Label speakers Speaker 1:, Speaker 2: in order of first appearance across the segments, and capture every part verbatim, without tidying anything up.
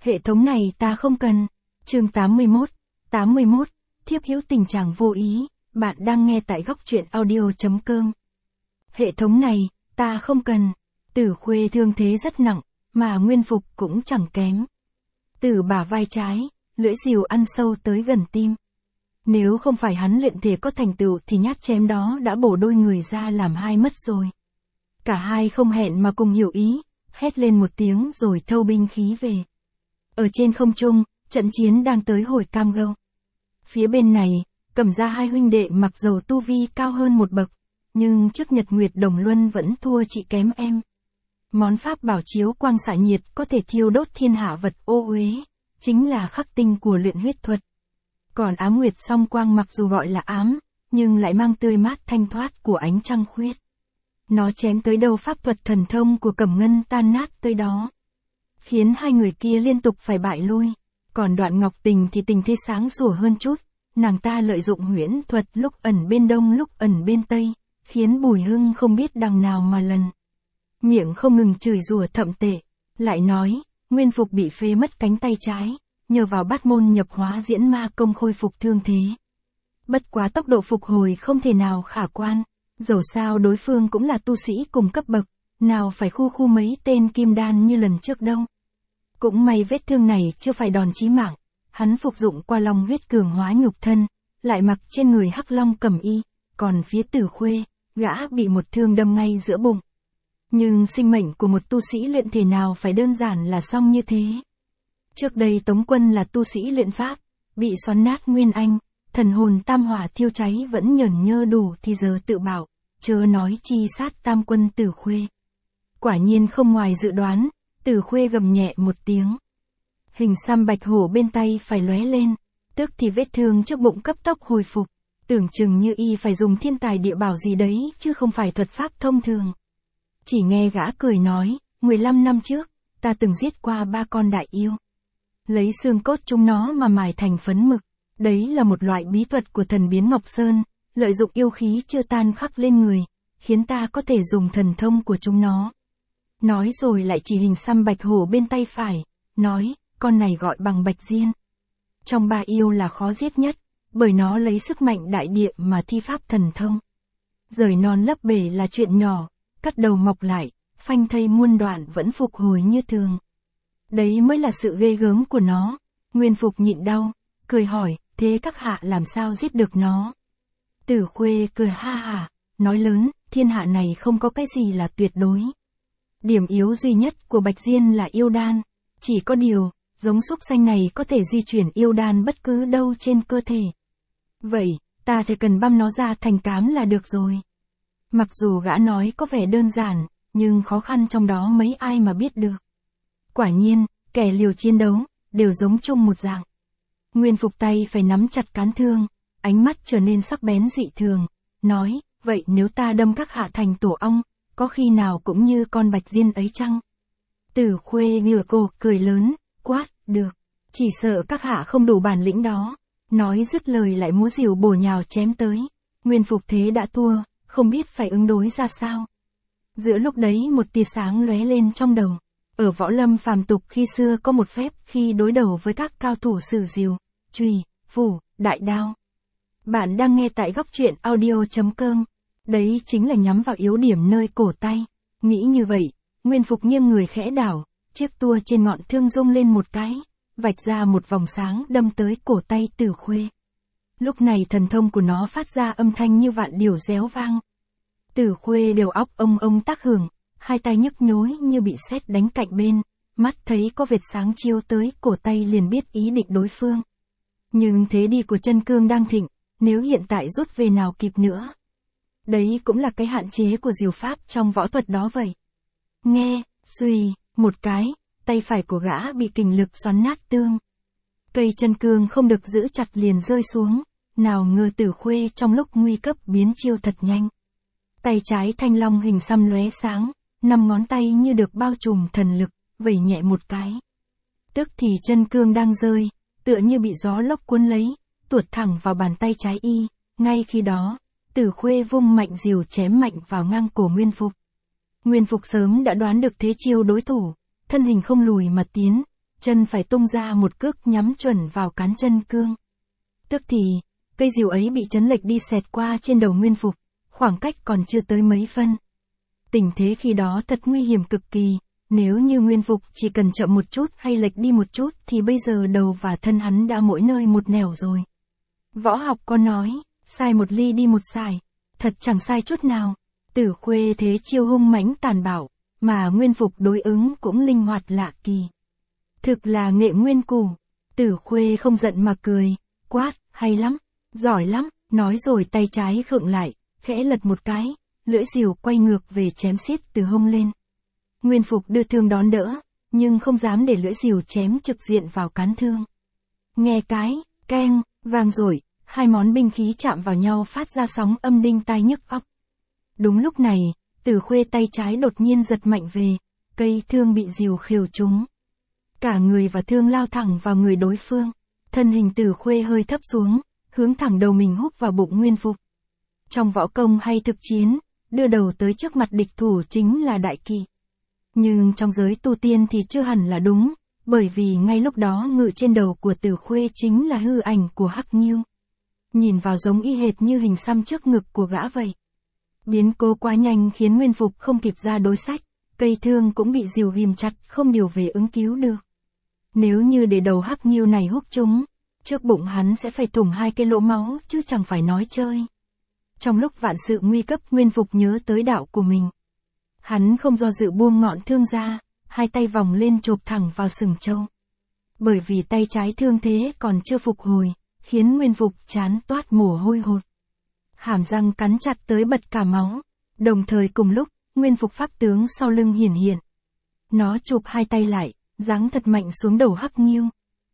Speaker 1: Hệ thống này ta không cần. Chương tám mươi mốt, tám mươi mốt, thiếp hữu tình trạng vô ý, bạn đang nghe tại góc truyện audio chấm com. Hệ thống này, ta không cần. Tử Khuê thương thế rất nặng, mà Nguyên Phục cũng chẳng kém. Từ bả vai trái, lưỡi rìu ăn sâu tới gần tim. Nếu không phải hắn luyện thể có thành tựu thì nhát chém đó đã bổ đôi người ra làm hai mất rồi. Cả hai không hẹn mà cùng hiểu ý, hét lên một tiếng rồi thâu binh khí về. Ở trên không trung, trận chiến đang tới hồi cam go. Phía bên này, Cẩm Gia hai huynh đệ mặc dầu tu vi cao hơn một bậc, nhưng trước Nhật Nguyệt Đồng Luân vẫn thua chị kém em. Món pháp bảo chiếu quang xạ nhiệt có thể thiêu đốt thiên hạ vật ô uế, chính là khắc tinh của luyện huyết thuật. Còn ám nguyệt song quang mặc dù gọi là ám, nhưng lại mang tươi mát thanh thoát của ánh trăng khuyết. Nó chém tới đâu pháp thuật thần thông của Cẩm Ngân tan nát tới đó, khiến hai người kia liên tục phải bại lui. Còn Đoạn Ngọc Tình thì tình thế sáng sủa hơn chút, nàng ta lợi dụng huyễn thuật lúc ẩn bên đông lúc ẩn bên tây, khiến Bùi Hưng không biết đằng nào mà lần. Miệng không ngừng chửi rủa thậm tệ, lại nói, Nguyên Phục bị phế mất cánh tay trái, nhờ vào bát môn nhập hóa diễn ma công khôi phục thương thế. Bất quá tốc độ phục hồi không thể nào khả quan, dẫu sao đối phương cũng là tu sĩ cùng cấp bậc, nào phải khu khu mấy tên kim đan như lần trước đâu. Cũng may vết thương này chưa phải đòn chí mạng, hắn phục dụng qua long huyết cường hóa nhục thân, lại mặc trên người hắc long cẩm y, còn phía Tử Khuê, gã bị một thương đâm ngay giữa bụng. Nhưng sinh mệnh của một tu sĩ luyện thể nào phải đơn giản là xong như thế. Trước đây Tống Quân là tu sĩ luyện pháp, bị xoắn nát nguyên anh, thần hồn tam hỏa thiêu cháy vẫn nhởn nhơ đủ thì giờ tự bảo, chớ nói chi sát tam quân Tử Khuê. Quả nhiên không ngoài dự đoán, Tử Khuê gầm nhẹ một tiếng. Hình xăm bạch hổ bên tay phải lóe lên, tức thì vết thương trước bụng cấp tốc hồi phục, tưởng chừng như y phải dùng thiên tài địa bảo gì đấy chứ không phải thuật pháp thông thường. Chỉ nghe gã cười nói, mười lăm năm trước, ta từng giết qua ba con đại yêu. Lấy xương cốt chúng nó mà mài thành phấn mực, đấy là một loại bí thuật của thần biến Ngọc Sơn, lợi dụng yêu khí chưa tan khắc lên người, khiến ta có thể dùng thần thông của chúng nó. Nói rồi lại chỉ hình xăm bạch hổ bên tay phải, nói, con này gọi bằng Bạch Diên. Trong ba yêu là khó giết nhất, bởi nó lấy sức mạnh đại địa mà thi pháp thần thông. Rời non lấp bể là chuyện nhỏ, cắt đầu mọc lại, phanh thây muôn đoạn vẫn phục hồi như thường. Đấy mới là sự ghê gớm của nó. Nguyên Phục nhịn đau, cười hỏi, thế các hạ làm sao giết được nó? Tử Khuê cười ha hả, nói lớn, thiên hạ này không có cái gì là tuyệt đối. Điểm yếu duy nhất của Bạch Diên là yêu đan, chỉ có điều, giống súc sanh này có thể di chuyển yêu đan bất cứ đâu trên cơ thể. Vậy, ta thì cần băm nó ra thành cám là được rồi. Mặc dù gã nói có vẻ đơn giản, nhưng khó khăn trong đó mấy ai mà biết được. Quả nhiên, kẻ liều chiến đấu, đều giống chung một dạng. Nguyên Phục tay phải nắm chặt cán thương, ánh mắt trở nên sắc bén dị thường, nói, vậy nếu ta đâm các hạ thành tổ ong, có khi nào cũng như con Bạch Diên ấy chăng? Tử Khuê ngửa cổ cười lớn, quát, được, chỉ sợ các hạ không đủ bản lĩnh đó. Nói dứt lời lại múa rìu bổ nhào chém tới. Nguyên Phục thế đã thua, không biết phải ứng đối ra sao. Giữa lúc đấy một tia sáng lóe lên trong đầu. Ở võ lâm phàm tục khi xưa có một phép khi đối đầu với các cao thủ sử rìu, chùy, phủ, đại đao. Bạn đang nghe tại góc truyện audio chấm com. Đấy chính là nhắm vào yếu điểm nơi cổ tay. Nghĩ như vậy, Nguyên Phục nghiêng người khẽ đảo, chiếc tua trên ngọn thương rung lên một cái, vạch ra một vòng sáng đâm tới cổ tay Tử Khuê. Lúc này thần thông của nó phát ra âm thanh như vạn điều réo vang. Tử Khuê đều óc ông ông tác hưởng, hai tay nhức nhối như bị sét đánh cạnh bên, mắt thấy có vệt sáng chiếu tới cổ tay liền biết ý định đối phương. Nhưng thế đi của chân cương đang thịnh, nếu hiện tại rút về nào kịp nữa. Đấy cũng là cái hạn chế của diều pháp trong võ thuật đó vậy. Nghe, xuy, một cái, tay phải của gã bị kình lực xoắn nát tương. Cây chân cương không được giữ chặt liền rơi xuống, nào ngờ Tử Khuê trong lúc nguy cấp biến chiêu thật nhanh. Tay trái thanh long hình xăm lóe sáng, năm ngón tay như được bao trùm thần lực, vẩy nhẹ một cái. Tức thì chân cương đang rơi, tựa như bị gió lốc cuốn lấy, tuột thẳng vào bàn tay trái y, ngay khi đó, Tử Khuê vung mạnh rìu chém mạnh vào ngang cổ Nguyên Phục. Nguyên Phục sớm đã đoán được thế chiêu đối thủ, thân hình không lùi mà tiến, chân phải tung ra một cước nhắm chuẩn vào cán chân cương. Tức thì, cây rìu ấy bị chấn lệch đi xẹt qua trên đầu Nguyên Phục, khoảng cách còn chưa tới mấy phân. Tình thế khi đó thật nguy hiểm cực kỳ, nếu như Nguyên Phục chỉ cần chậm một chút hay lệch đi một chút thì bây giờ đầu và thân hắn đã mỗi nơi một nẻo rồi. Võ học có nói, sai một ly đi một sải, thật chẳng sai chút nào. Tử Khuê thế chiêu hung mãnh tàn bạo, mà Nguyên Phục đối ứng cũng linh hoạt lạ kỳ. Thực là nghệ nguyên củ. Tử Khuê không giận mà cười, quát, hay lắm, giỏi lắm, nói rồi tay trái khựng lại, khẽ lật một cái, lưỡi rìu quay ngược về chém xiết từ hông lên. Nguyên Phục đưa thương đón đỡ, nhưng không dám để lưỡi rìu chém trực diện vào cán thương. Nghe cái, keng, vang rồi, hai món binh khí chạm vào nhau phát ra sóng âm đinh tai nhức óc. Đúng lúc này, Tử Khuê tay trái đột nhiên giật mạnh về, cây thương bị rìu khều trúng. Cả người và thương lao thẳng vào người đối phương, thân hình Tử Khuê hơi thấp xuống, hướng thẳng đầu mình húc vào bụng Nguyên Phục. Trong võ công hay thực chiến, đưa đầu tới trước mặt địch thủ chính là đại kỵ. Nhưng trong giới tu tiên thì chưa hẳn là đúng, bởi vì ngay lúc đó ngự trên đầu của Tử Khuê chính là hư ảnh của Hắc Nghiêu. Nhìn vào giống y hệt như hình xăm trước ngực của gã vậy. Biến cố quá nhanh khiến Nguyên Phục không kịp ra đối sách, cây thương cũng bị rìu ghim chặt không điều về ứng cứu được. Nếu như để đầu Hắc Nghiêu này húc trúng, trước bụng hắn sẽ phải thủng hai cái lỗ máu chứ chẳng phải nói chơi. Trong lúc vạn sự nguy cấp Nguyên Phục nhớ tới đạo của mình. Hắn không do dự buông ngọn thương ra, hai tay vòng lên chộp thẳng vào sừng trâu. Bởi vì tay trái thương thế còn chưa phục hồi, khiến Nguyên Phục chán toát mồ hôi hột. Hàm răng cắn chặt tới bật cả máu, đồng thời cùng lúc, Nguyên Phục pháp tướng sau lưng hiển hiện. Nó chụp hai tay lại, giáng thật mạnh xuống đầu Hắc Nghiêu.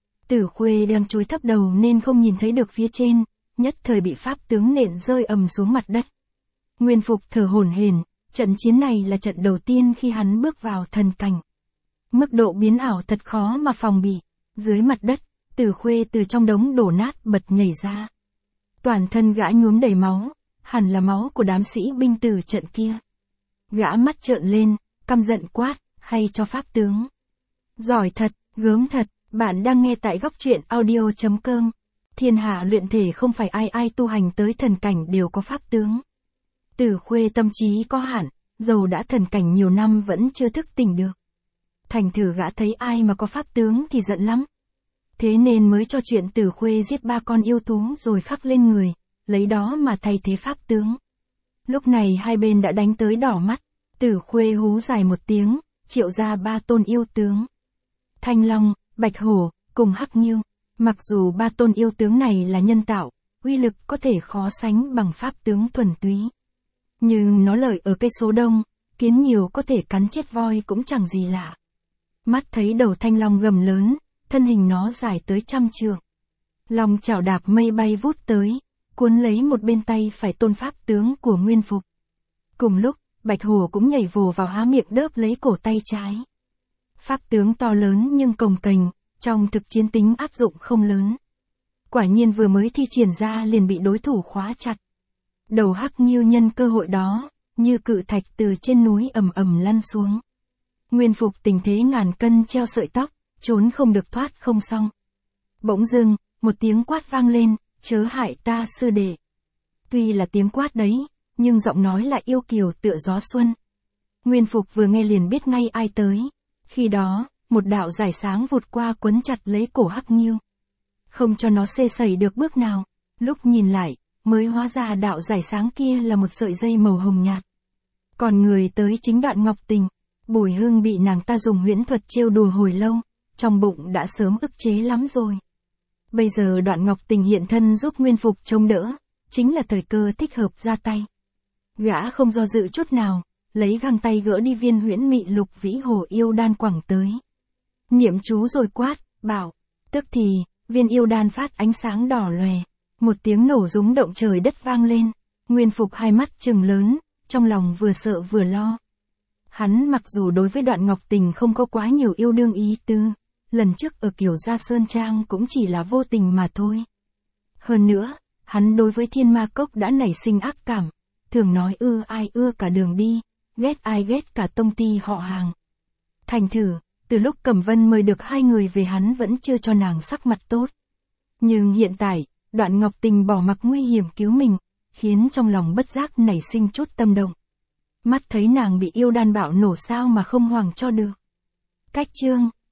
Speaker 1: Tử Khuê đang chúi thấp đầu nên không nhìn thấy được phía trên, nhất thời bị pháp tướng nện rơi ầm xuống mặt đất. Nguyên Phục thở hổn hển, trận chiến này là trận đầu tiên khi hắn bước vào thần cảnh. Mức độ biến ảo thật khó mà phòng bị. Dưới mặt đất, Tử Khuê từ trong đống đổ nát bật nhảy ra. Toàn thân gã nhuốm đầy máu, hẳn là máu của đám sĩ binh từ trận kia. Gã mắt trợn lên, căm giận quát, hay cho pháp tướng. Giỏi thật, gớm thật, bạn đang nghe tại góc truyện audio chấm com. Thiên hạ luyện thể không phải ai ai tu hành tới thần cảnh đều có pháp tướng. Tử Khuê tâm trí có hạn, dầu đã thần cảnh nhiều năm vẫn chưa thức tỉnh được. Thành thử gã thấy ai mà có pháp tướng thì giận lắm. Thế nên mới cho chuyện Tử Khuê giết ba con yêu thú rồi khắc lên người, lấy đó mà thay thế pháp tướng. Lúc này hai bên đã đánh tới đỏ mắt, Tử Khuê hú dài một tiếng, triệu ra ba tôn yêu tướng. Thanh Long, Bạch Hổ, cùng Hắc Nghiêu. Mặc dù ba tôn yêu tướng này là nhân tạo, uy lực có thể khó sánh bằng pháp tướng thuần túy. Nhưng nó lợi ở cây số đông, kiến nhiều có thể cắn chết voi cũng chẳng gì lạ. Mắt thấy đầu Thanh Long gầm lớn, thân hình nó dài tới trăm trượng. Long chảo đạp mây bay vút tới, cuốn lấy một bên tay phải tôn pháp tướng của Nguyên Phục. Cùng lúc, Bạch Hổ cũng nhảy vồ vào há miệng đớp lấy cổ tay trái. Pháp tướng to lớn nhưng cồng kềnh, trong thực chiến tính áp dụng không lớn. Quả nhiên vừa mới thi triển ra liền bị đối thủ khóa chặt. Đầu Hắc Nghiêu nhân cơ hội đó, như cự thạch từ trên núi ầm ầm lăn xuống. Nguyên Phục tình thế ngàn cân treo sợi tóc, trốn không được thoát không xong. Bỗng dưng, một tiếng quát vang lên, chớ hại ta sư đệ. Tuy là tiếng quát đấy, nhưng giọng nói lại yêu kiều tựa gió xuân. Nguyên Phục vừa nghe liền biết ngay ai tới. Khi đó, một đạo giải sáng vụt qua quấn chặt lấy cổ Hắc Nghiêu. Không cho nó xê sẩy được bước nào, lúc nhìn lại, mới hóa ra đạo giải sáng kia là một sợi dây màu hồng nhạt. Còn người tới chính Đoạn Ngọc Tình. Bùi Hưng bị nàng ta dùng huyễn thuật trêu đùa hồi lâu, trong bụng đã sớm ức chế lắm rồi. Bây giờ Đoạn Ngọc Tình hiện thân giúp Nguyên Phục chống đỡ, chính là thời cơ thích hợp ra tay. Gã không do dự chút nào, lấy găng tay gỡ đi viên huyễn mị lục vĩ hồ yêu đan quẳng tới. Niệm chú rồi quát, bảo, tức thì, viên yêu đan phát ánh sáng đỏ lòe, một tiếng nổ rúng động trời đất vang lên. Nguyên Phục hai mắt trừng lớn, trong lòng vừa sợ vừa lo. Hắn mặc dù đối với Đoạn Ngọc Tình không có quá nhiều yêu đương ý tư, lần trước ở Kiều Gia Sơn Trang cũng chỉ là vô tình mà thôi. Hơn nữa, hắn đối với Thiên Ma Cốc đã nảy sinh ác cảm, thường nói ưa ai ưa cả đường đi, ghét ai ghét cả tông ty họ hàng. Thành thử, Từ lúc Cẩm Vân mời được hai người về hắn vẫn chưa cho nàng sắc mặt tốt. Nhưng hiện tại, Đoạn Ngọc Tình bỏ mặc nguy hiểm cứu mình, khiến trong lòng bất giác nảy sinh chút tâm động. Mắt thấy nàng bị yêu đan bạo nổ sao mà không hoảng cho được. Cách chương